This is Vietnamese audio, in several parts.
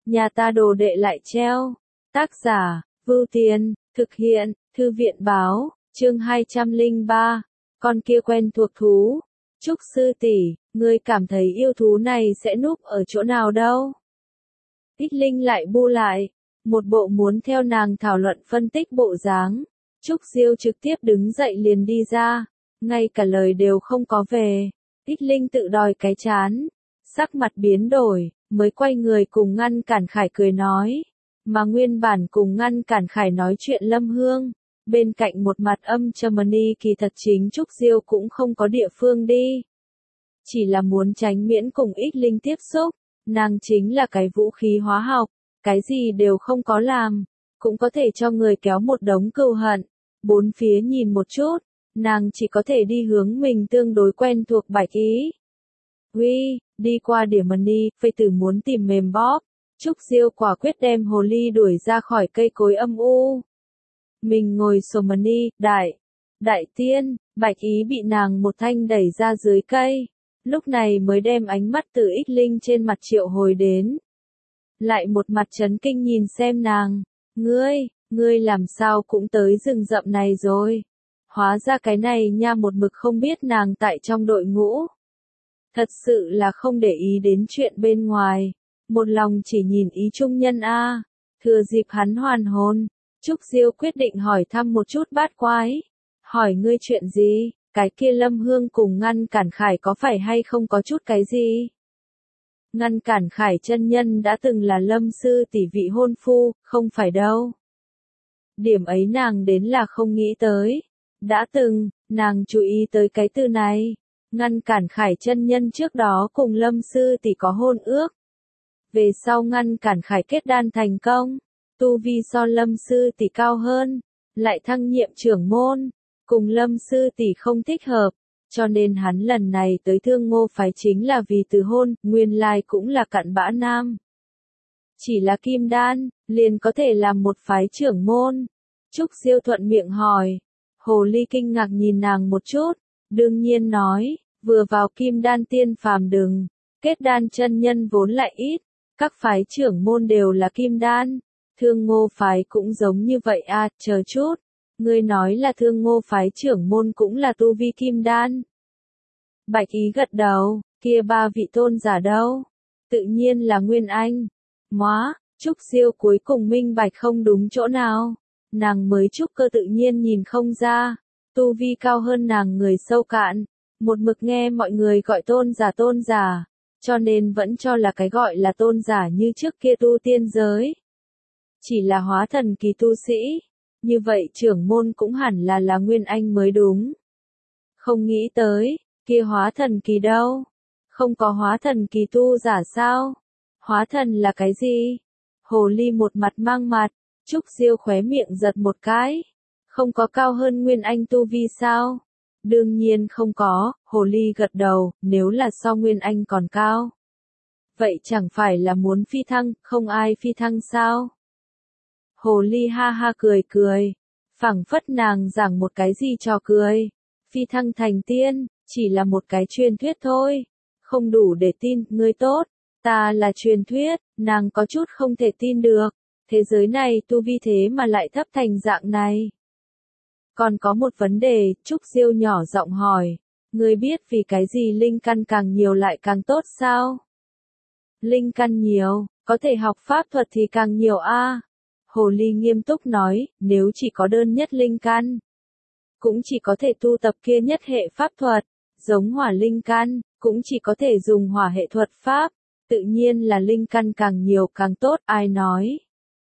nhà ta đồ đệ lại treo. Tác giả, Vưu Tiền, thực hiện, Thư viện báo, chương 203, con kia quen thuộc thú. Trúc sư tỷ, ngươi cảm thấy yêu thú này sẽ núp ở chỗ nào đâu? Ích Linh lại bu lại, một bộ muốn theo nàng thảo luận phân tích bộ dáng. Trúc Diêu trực tiếp đứng dậy liền đi ra, ngay cả lời đều không có về. Ích Linh tự đòi cái chán, sắc mặt biến đổi, mới quay người cùng ngăn cản Khải cười nói. Mà nguyên bản cùng ngăn cản Khải nói chuyện Lâm Hương, bên cạnh một mặt âm trầm kỳ thật chính Trúc Diêu cũng không có địa phương đi. Chỉ là muốn tránh miễn cùng Ích Linh tiếp xúc, nàng chính là cái vũ khí hóa học, cái gì đều không có làm, cũng có thể cho người kéo một đống cừu hận. Bốn phía nhìn một chút, nàng chỉ có thể đi hướng mình tương đối quen thuộc Bạch Ý. Uy, đi qua điểm phây tử muốn tìm mềm bóp. Trúc Diêu quả quyết đem hồ ly đuổi ra khỏi cây cối âm u. Mình ngồi xổm đại tiên, Bạch Ý bị nàng một thanh đẩy ra dưới cây, lúc này mới đem ánh mắt từ Ích Linh trên mặt triệu hồi đến. Lại một mặt chấn kinh nhìn xem nàng, ngươi làm sao cũng tới rừng rậm này rồi. Hóa ra cái này nha một mực không biết nàng tại trong đội ngũ. Thật sự là không để ý đến chuyện bên ngoài, một lòng chỉ nhìn ý trung nhân a. Thừa dịp hắn hoàn hồn, Trúc Diêu quyết định hỏi thăm một chút bát quái. Hỏi ngươi chuyện gì, cái kia Lâm Hương cùng ngăn cản Khải có phải hay không có chút cái gì? Ngăn cản Khải chân nhân đã từng là Lâm sư tỷ vị hôn phu, không phải đâu. Điểm ấy nàng đến là không nghĩ tới. Đã từng, nàng chú ý tới cái từ này. Ngăn cản Khải chân nhân trước đó cùng Lâm sư tỷ có hôn ước. Về sau ngăn cản Khải kết đan thành công, tu vi so Lâm sư tỷ cao hơn, lại thăng nhiệm trưởng môn, cùng Lâm sư tỷ không thích hợp, cho nên hắn lần này tới Thương Ngô phái chính là vì từ hôn, nguyên lai cũng là cặn bã nam. Chỉ là kim đan, liền có thể làm một phái trưởng môn. Trúc Diêu thuận miệng hỏi, hồ ly kinh ngạc nhìn nàng một chút, đương nhiên nói, vừa vào kim đan tiên phàm đừng, kết đan chân nhân vốn lại ít, các phái trưởng môn đều là kim đan, Thương Ngô phái cũng giống như vậy à, chờ chút, ngươi nói là Thương Ngô phái trưởng môn cũng là tu vi kim đan. Bạch Ý gật đầu, kia ba vị tôn giả đâu? Tự nhiên là Nguyên Anh. Móa, Trúc Diêu cuối cùng minh bạch không đúng chỗ nào. Nàng mới trúc cơ tự nhiên nhìn không ra, tu vi cao hơn nàng người sâu cạn, một mực nghe mọi người gọi tôn giả, cho nên vẫn cho là cái gọi là tôn giả như trước kia tu tiên giới. Chỉ là hóa thần kỳ tu sĩ, như vậy trưởng môn cũng hẳn là Nguyên Anh mới đúng. Không nghĩ tới, kia hóa thần kỳ đâu? Không có hóa thần kỳ tu giả sao? Hóa thần là cái gì? Hồ ly một mặt mang mặt, Trúc Diêu khóe miệng giật một cái. Không có cao hơn Nguyên Anh tu vi sao? Đương nhiên không có, hồ ly gật đầu, nếu là so Nguyên Anh còn cao. Vậy chẳng phải là muốn phi thăng, không ai phi thăng sao? Hồ ly ha ha cười, phảng phất nàng giảng một cái gì trò cười. Phi thăng thành tiên, chỉ là một cái truyền thuyết thôi. Không đủ để tin, ngươi tốt, ta là truyền thuyết, nàng có chút không thể tin được. Thế giới này tu vi thế mà lại thấp thành dạng này. Còn có một vấn đề, Trúc Diêu nhỏ giọng hỏi, ngươi biết vì cái gì linh căn càng nhiều lại càng tốt sao? Linh căn nhiều, có thể học pháp thuật thì càng nhiều a. Hồ ly nghiêm túc nói, nếu chỉ có đơn nhất linh căn, cũng chỉ có thể tu tập kia nhất hệ pháp thuật, giống hỏa linh căn, cũng chỉ có thể dùng hỏa hệ thuật pháp, tự nhiên là linh căn càng nhiều càng tốt, ai nói?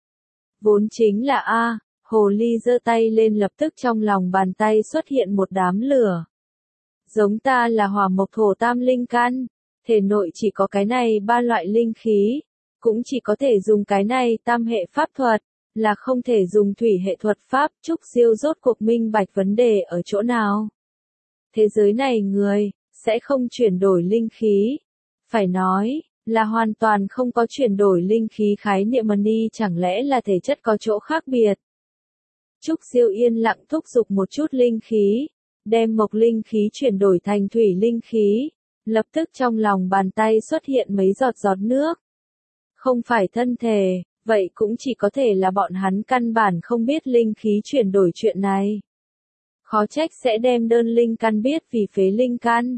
Vốn chính là a. Hồ ly giơ tay lên lập tức trong lòng bàn tay xuất hiện một đám lửa. Giống ta là hỏa mộc thổ tam linh căn, thể nội chỉ có cái này ba loại linh khí, cũng chỉ có thể dùng cái này tam hệ pháp thuật, là không thể dùng thủy hệ thuật pháp. Trúc Diêu rốt cuộc minh bạch vấn đề ở chỗ nào? Thế giới này người, sẽ không chuyển đổi linh khí. Phải nói, là hoàn toàn không có chuyển đổi linh khí khái niệm chẳng lẽ là thể chất có chỗ khác biệt? Trúc Diêu yên lặng thúc giục một chút linh khí, đem mộc linh khí chuyển đổi thành thủy linh khí, lập tức trong lòng bàn tay xuất hiện mấy giọt nước. không phải thân thể, vậy cũng chỉ có thể là bọn hắn căn bản không biết linh khí chuyển đổi chuyện này. Khó trách sẽ đem đơn linh căn biết vì phế linh căn.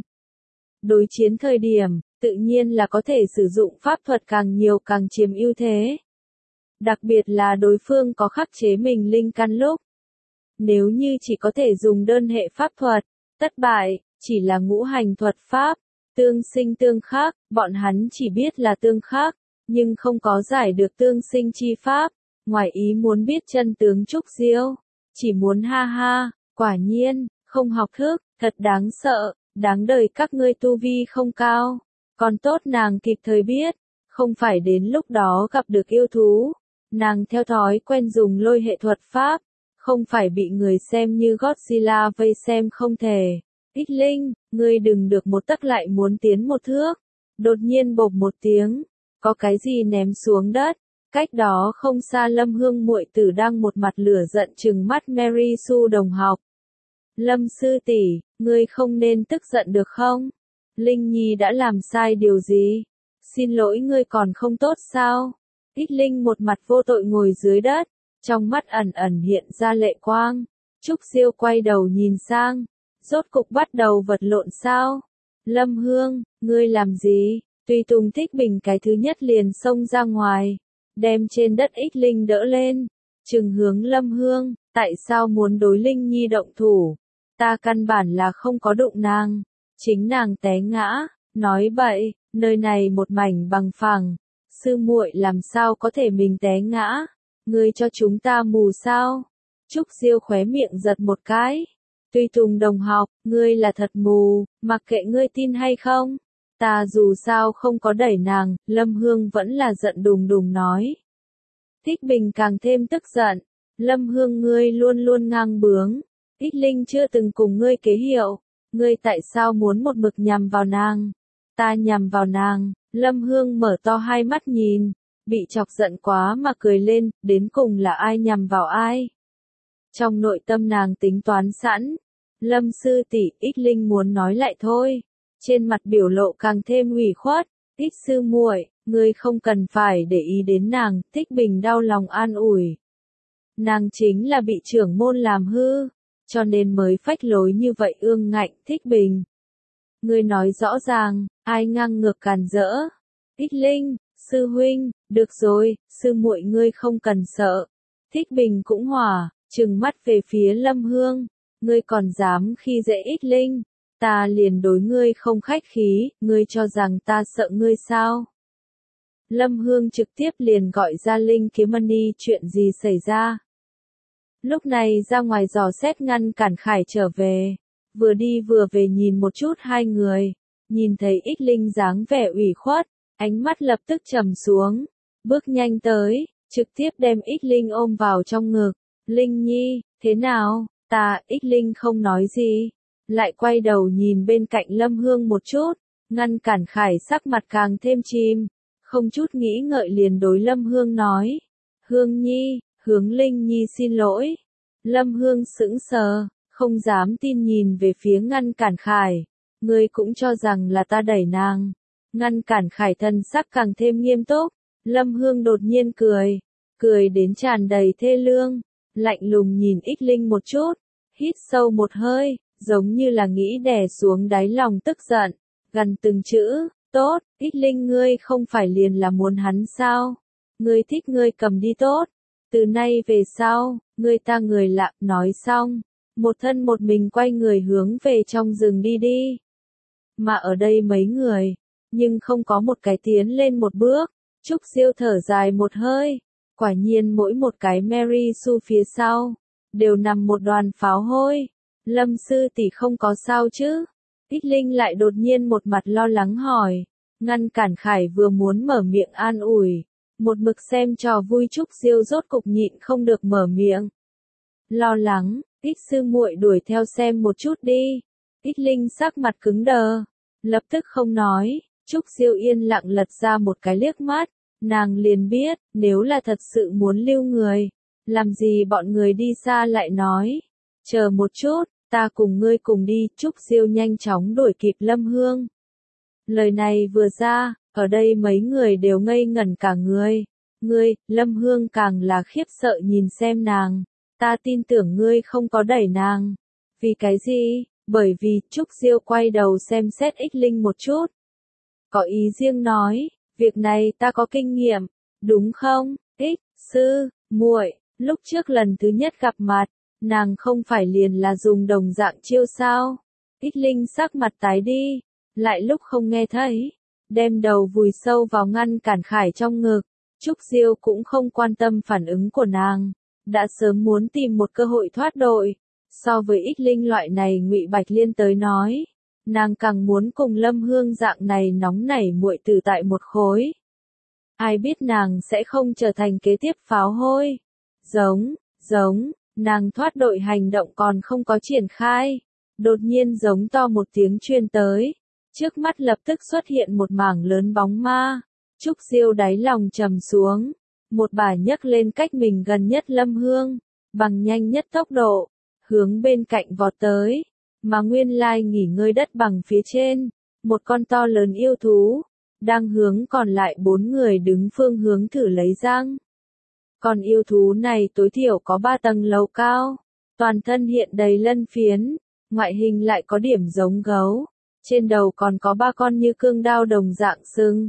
Đối chiến thời điểm, tự nhiên là có thể sử dụng pháp thuật càng nhiều càng chiếm ưu thế. Đặc biệt là đối phương có khắc chế mình linh căn lúc. Nếu như chỉ có thể dùng đơn hệ pháp thuật, thất bại, chỉ là ngũ hành thuật pháp, tương sinh tương khắc, bọn hắn chỉ biết là tương khắc, nhưng không có giải được tương sinh chi pháp, ngoài ý muốn biết chân tướng Trúc Diêu, chỉ muốn ha ha, quả nhiên, không học thức, thật đáng sợ, đáng đời các ngươi tu vi không cao, còn tốt nàng kịp thời biết, không phải đến lúc đó gặp được yêu thú, nàng theo thói quen dùng lôi hệ thuật pháp, không phải bị người xem như Godzilla vây xem không thể. Ích Linh, ngươi đừng được một tấc lại muốn tiến một thước. Đột nhiên bộp một tiếng, có cái gì ném xuống đất. Cách đó không xa Lâm Hương muội tử đang một mặt lửa giận trừng mắt Mary Sue đồng học. Lâm sư tỷ, ngươi không nên tức giận được không? Linh Nhi đã làm sai điều gì? Xin lỗi ngươi còn không tốt sao? Ích Linh một mặt vô tội ngồi dưới đất, trong mắt ẩn ẩn hiện ra lệ quang. Trúc Diêu quay đầu nhìn sang, rốt cục bắt đầu vật lộn sao? Lâm Hương, ngươi làm gì? Tùy Tùng Thích Bình cái thứ nhất liền xông ra ngoài, đem trên đất Ích Linh đỡ lên, trừng hướng Lâm Hương, tại sao muốn đối Linh Nhi động thủ? Ta căn bản là không có đụng nàng, chính nàng té ngã, nói bậy, nơi này một mảnh bằng phẳng, sư muội làm sao có thể mình té ngã, ngươi cho chúng ta mù sao? Trúc Diêu khóe miệng giật một cái. Tùy Tùng đồng học, ngươi là thật mù, mặc kệ ngươi tin hay không. Ta dù sao không có đẩy nàng, Lâm Hương vẫn là giận đùng đùng nói. Thích Bình càng thêm tức giận, Lâm Hương ngươi luôn luôn ngang bướng, Ích Linh chưa từng cùng ngươi kế hiệu, ngươi tại sao muốn một mực nhằm vào nàng? Ta nhằm vào nàng, Lâm Hương mở to hai mắt nhìn, bị chọc giận quá mà cười lên, đến cùng là ai nhằm vào ai? Trong nội tâm nàng tính toán sẵn, Lâm sư tỷ, Ích Linh muốn nói lại thôi. Trên mặt biểu lộ càng thêm ủy khuất, Ích sư muội, ngươi không cần phải để ý đến nàng, Thích Bình đau lòng an ủi. Nàng chính là bị trưởng môn làm hư, cho nên mới phách lối như vậy ương ngạnh, Thích Bình. Ngươi nói rõ ràng, ai ngang ngược càn rỡ? Ích Linh, sư huynh, được rồi, sư muội ngươi không cần sợ. Thích Bình cũng hỏa, trừng mắt về phía Lâm Hương, ngươi còn dám khi dễ Ích Linh? Ta liền đối ngươi không khách khí, ngươi cho rằng ta sợ ngươi sao? Lâm Hương trực tiếp liền gọi ra Linh Kiếm Mani, chuyện gì xảy ra? Lúc này ra ngoài dò xét ngăn cản Khải trở về, vừa đi vừa về nhìn một chút hai người, nhìn thấy Ích Linh dáng vẻ ủy khuất, ánh mắt lập tức trầm xuống, bước nhanh tới, trực tiếp đem Ích Linh ôm vào trong ngực. Linh Nhi, thế nào? Ta, Ích Linh không nói gì. Lại quay đầu nhìn bên cạnh Lâm Hương một chút, ngăn cản Khải sắc mặt càng thêm chìm, không chút nghĩ ngợi liền đối Lâm Hương nói. Hương Nhi, hướng Linh Nhi xin lỗi. Lâm Hương sững sờ, không dám tin nhìn về phía ngăn cản Khải. Ngươi cũng cho rằng là ta đẩy nàng. Ngăn cản Khải thân sắc càng thêm nghiêm túc. Lâm Hương đột nhiên cười, cười đến tràn đầy thê lương, lạnh lùng nhìn Ích Linh một chút, hít sâu một hơi. Giống như là nghĩ đè xuống đáy lòng tức giận, gần từng chữ, tốt, Ích Linh ngươi không phải liền là muốn hắn sao? Ngươi thích ngươi cầm đi tốt, từ nay về sau, ngươi ta người lạ, nói xong, một thân một mình quay người hướng về trong rừng đi đi. Mà ở đây mấy người, nhưng không có một cái tiến lên một bước, Trúc Diêu thở dài một hơi, quả nhiên mỗi một cái Mary Sue phía sau, đều nằm một đoàn pháo hôi. Lâm sư tỷ không có sao chứ? Ích Linh lại đột nhiên một mặt lo lắng hỏi, ngăn cản Khải vừa muốn mở miệng an ủi, một mực xem trò vui Trúc Diêu rốt cục nhịn không được mở miệng. Lo lắng, Ích sư muội đuổi theo xem một chút đi. Ích Linh sắc mặt cứng đờ, lập tức không nói, Trúc Diêu yên lặng lật ra một cái liếc mắt, nàng liền biết, nếu là thật sự muốn lưu người, làm gì bọn người đi xa lại nói. Chờ một chút, ta cùng ngươi cùng đi, Trúc Diêu nhanh chóng đuổi kịp Lâm Hương. Lời này vừa ra, ở đây mấy người đều ngây ngẩn cả người. Ngươi, Lâm Hương càng là khiếp sợ nhìn xem nàng. Ta tin tưởng ngươi không có đẩy nàng. Vì cái gì? Bởi vì, Trúc Diêu quay đầu xem xét Ích Linh một chút. Có ý riêng nói, việc này ta có kinh nghiệm, đúng không? Ích, sư, muội, lúc trước lần thứ nhất gặp mặt, nàng không phải liền là dùng đồng dạng chiêu sao? Ích Linh sắc mặt tái đi, lại lúc không nghe thấy, đem đầu vùi sâu vào ngăn cản Khải trong ngực. Trúc Diêu cũng không quan tâm phản ứng của nàng, đã sớm muốn tìm một cơ hội thoát đội. So với Ích Linh loại này Ngụy Bạch Liên tới nói, nàng càng muốn cùng Lâm Hương dạng này nóng nảy muội tử tại một khối. Ai biết nàng sẽ không trở thành kế tiếp pháo hôi. Giống, nàng thoát đội hành động còn không có triển khai. Đột nhiên giống to một tiếng truyền tới. Trước mắt lập tức xuất hiện một mảng lớn bóng ma. Trúc Diêu đáy lòng trầm xuống. Một bà nhấc lên cách mình gần nhất Lâm Hương. Bằng nhanh nhất tốc độ. Hướng bên cạnh vọt tới. Mà nguyên lai nghỉ ngơi đất bằng phía trên. Một con to lớn yêu thú. Đang hướng còn lại 4 người đứng phương hướng thử lấy răng. Con yêu thú này tối thiểu có 3 tầng lầu cao. Toàn thân hiện đầy lân phiến. Ngoại hình lại có điểm giống gấu. Trên đầu còn có 3 con như cương đao đồng dạng sừng.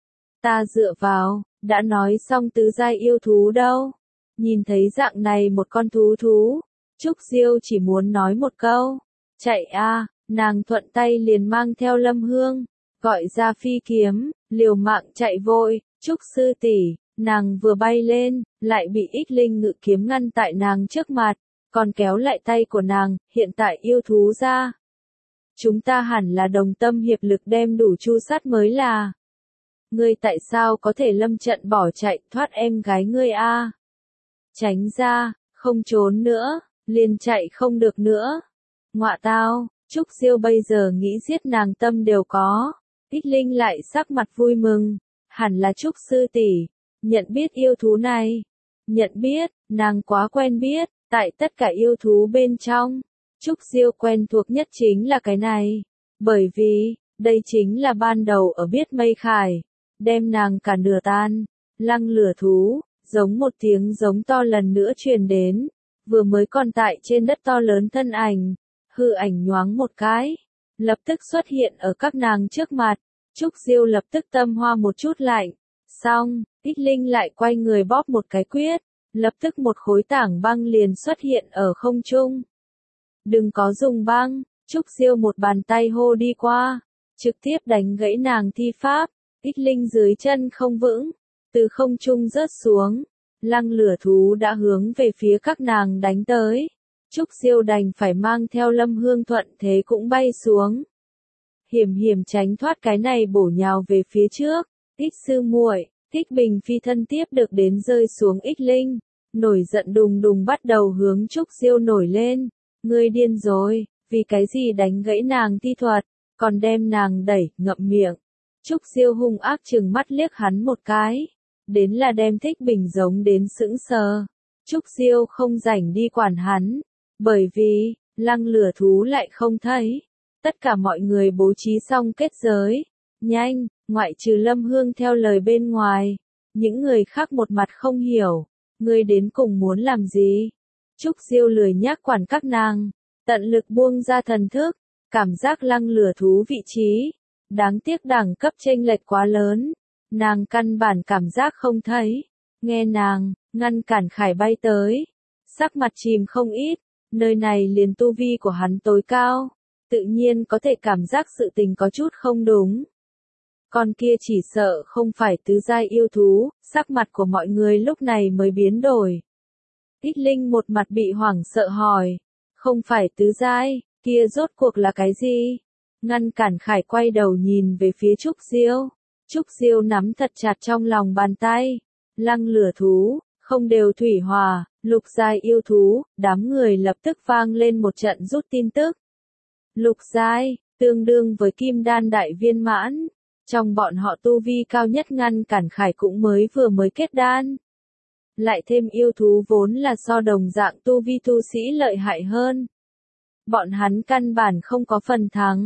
Ta dựa vào, đã nói xong tứ giai yêu thú đâu. Nhìn thấy dạng này một con thú. Trúc Diêu chỉ muốn nói một câu. Chạy a, nàng thuận tay liền mang theo Lâm Hương. Gọi ra phi kiếm, liều mạng chạy vội. Trúc sư tỷ, nàng vừa bay lên, lại bị Ích Linh ngự kiếm ngăn tại nàng trước mặt. Còn kéo lại tay của nàng, hiện tại yêu thú ra. Chúng ta hẳn là đồng tâm hiệp lực đem đủ chu sát mới là. Ngươi tại sao có thể lâm trận bỏ chạy thoát em gái ngươi a? Tránh ra, không trốn nữa, liền chạy không được nữa. Ngọa tao, Trúc Diêu bây giờ nghĩ giết nàng tâm đều có. Ích Linh lại sắc mặt vui mừng, hẳn là Trúc sư tỷ, nhận biết yêu thú này. Nhận biết, nàng quá quen biết, tại tất cả yêu thú bên trong. Trúc Diêu quen thuộc nhất chính là cái này. Bởi vì, đây chính là ban đầu ở biết mây khải. Đem nàng cả nửa tan. Lăng lửa thú, giống một tiếng giống to lần nữa truyền đến. Vừa mới còn tại trên đất to lớn thân ảnh. Hư ảnh nhoáng một cái. Lập tức xuất hiện ở các nàng trước mặt. Trúc Diêu lập tức tâm hoa một chút lạnh. Xong, Ích Linh lại quay người bóp một cái quyết. Lập tức một khối tảng băng liền xuất hiện ở không trung. Đừng có dùng băng, Trúc Diêu một bàn tay hô đi qua, trực tiếp đánh gãy nàng thi pháp. Ích Linh dưới chân không vững, từ không trung rớt xuống. Lăng lửa thú đã hướng về phía các nàng đánh tới. Trúc Diêu đành phải mang theo Lâm Hương thuận thế cũng bay xuống. Hiểm tránh thoát cái này bổ nhào về phía trước. Ích sư muội, Thích Bình phi thân tiếp được đến rơi xuống Ích Linh. Nổi giận đùng đùng bắt đầu hướng Trúc Diêu nổi lên. Ngươi điên rồi, vì cái gì đánh gãy nàng thi thuật, còn đem nàng đẩy, ngậm miệng. Trúc Diêu hung ác trừng mắt liếc hắn một cái. Đến là đem Thích Bình giống đến sững sờ. Trúc Diêu không rảnh đi quản hắn. Bởi vì, lăng lửa thú lại không thấy. Tất cả mọi người bố trí xong kết giới. Nhanh, ngoại trừ Lâm Hương theo lời bên ngoài. Những người khác một mặt không hiểu. Ngươi đến cùng muốn làm gì? Trúc Diêu lười nhác quản các nàng. Tận lực buông ra thần thức. Cảm giác lăng lửa thú vị trí. Đáng tiếc đẳng cấp chênh lệch quá lớn. Nàng căn bản cảm giác không thấy. Nghe nàng, ngăn cản Khải bay tới. Sắc mặt chìm không ít. Nơi này liền tu vi của hắn tối cao. Tự nhiên có thể cảm giác sự tình có chút không đúng. Con kia chỉ sợ không phải tứ giai yêu thú. Sắc mặt của mọi người lúc này mới biến đổi. Ích Linh một mặt bị hoảng sợ hỏi. Không phải tứ giai, kia rốt cuộc là cái gì? Ngăn cản Khải quay đầu nhìn về phía Trúc Diêu. Trúc Diêu nắm thật chặt trong lòng bàn tay. Lăng lửa thú, không đều thủy hòa, lục giai yêu thú, đám người lập tức vang lên một trận rút tin tức. Lục giai, tương đương với kim đan đại viên mãn. Trong bọn họ tu vi cao nhất ngăn cản Khải cũng mới kết đan. Lại thêm yêu thú vốn là so đồng dạng tu vi tu sĩ lợi hại hơn. Bọn hắn căn bản không có phần thắng.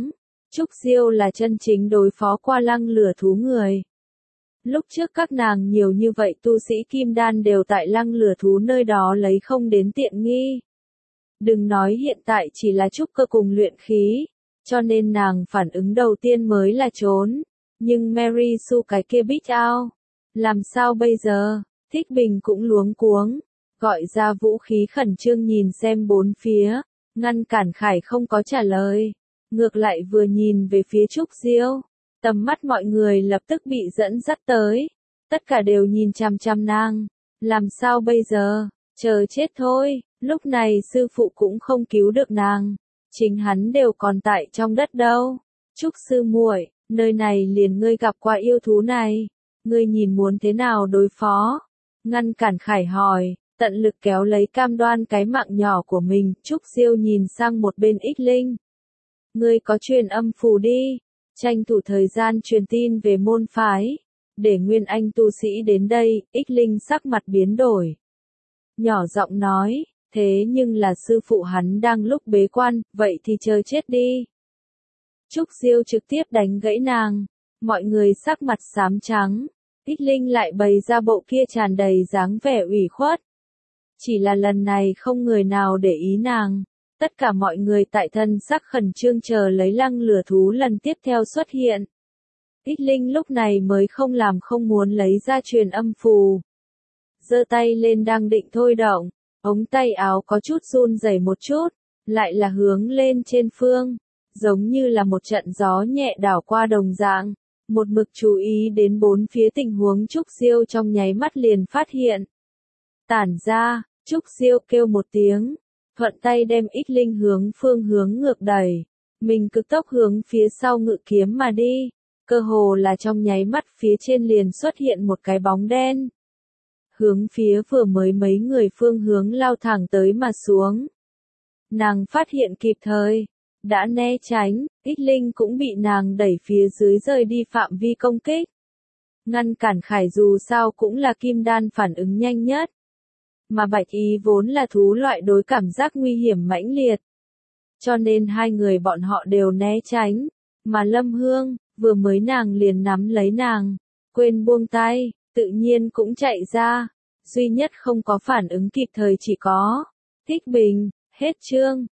Trúc Diêu là chân chính đối phó qua lăng lửa thú người. Lúc trước các nàng nhiều như vậy tu sĩ kim đan đều tại lăng lửa thú nơi đó lấy không đến tiện nghi. Đừng nói hiện tại chỉ là trúc cơ cùng luyện khí, cho nên nàng phản ứng đầu tiên mới là trốn. Nhưng Mary Sue cái kia bích ao, làm sao bây giờ? Thích Bình cũng luống cuống, gọi ra vũ khí khẩn trương nhìn xem bốn phía, ngăn cản Khải không có trả lời. Ngược lại vừa nhìn về phía Trúc Diêu, tầm mắt mọi người lập tức bị dẫn dắt tới. Tất cả đều nhìn chằm chằm nàng. Làm sao bây giờ? Chờ chết thôi. Lúc này sư phụ cũng không cứu được nàng. Chính hắn đều còn tại trong đất đâu. Trúc sư muội, nơi này liền ngươi gặp qua yêu thú này. Ngươi nhìn muốn thế nào đối phó? Ngăn cản Khải hỏi, tận lực kéo lấy cam đoan cái mạng nhỏ của mình. Trúc Diêu nhìn sang một bên Ích Linh. Ngươi có truyền âm phù đi, tranh thủ thời gian truyền tin về môn phái, để Nguyên Anh tu sĩ đến đây. Ích Linh sắc mặt biến đổi, nhỏ giọng nói, thế nhưng là sư phụ hắn đang lúc bế quan, vậy thì chờ chết đi. Trúc Diêu trực tiếp đánh gãy nàng, mọi người sắc mặt xám trắng. Ích Linh lại bày ra bộ kia tràn đầy dáng vẻ ủy khuất. Chỉ là lần này không người nào để ý nàng. Tất cả mọi người tại thân sắc khẩn trương chờ lấy lăng lửa thú lần tiếp theo xuất hiện. Ích Linh lúc này mới không làm không muốn lấy ra truyền âm phù. Giơ tay lên đang định thôi động, ống tay áo có chút run rẩy một chút, lại là hướng lên trên phương, giống như là một trận gió nhẹ đảo qua đồng dạng. Một mực chú ý đến bốn phía tình huống Trúc Diêu trong nháy mắt liền phát hiện. Tản ra, Trúc Diêu kêu một tiếng. Thuận tay đem Ích Linh hướng phương hướng ngược đẩy, mình cực tốc hướng phía sau ngự kiếm mà đi, cơ hồ là trong nháy mắt phía trên liền xuất hiện một cái bóng đen. Hướng phía vừa mới mấy người phương hướng lao thẳng tới mà xuống. Nàng phát hiện kịp thời, đã né tránh, Ích Linh cũng bị nàng đẩy phía dưới rời đi phạm vi công kích. Ngăn cản Khải dù sao cũng là kim đan phản ứng nhanh nhất. Mà Bạch Ý vốn là thú loại đối cảm giác nguy hiểm mãnh liệt. Cho nên hai người bọn họ đều né tránh. Mà Lâm Hương, vừa mới nàng liền nắm lấy nàng, quên buông tay, tự nhiên cũng chạy ra. Duy nhất không có phản ứng kịp thời chỉ có Thích Bình. Hết chương.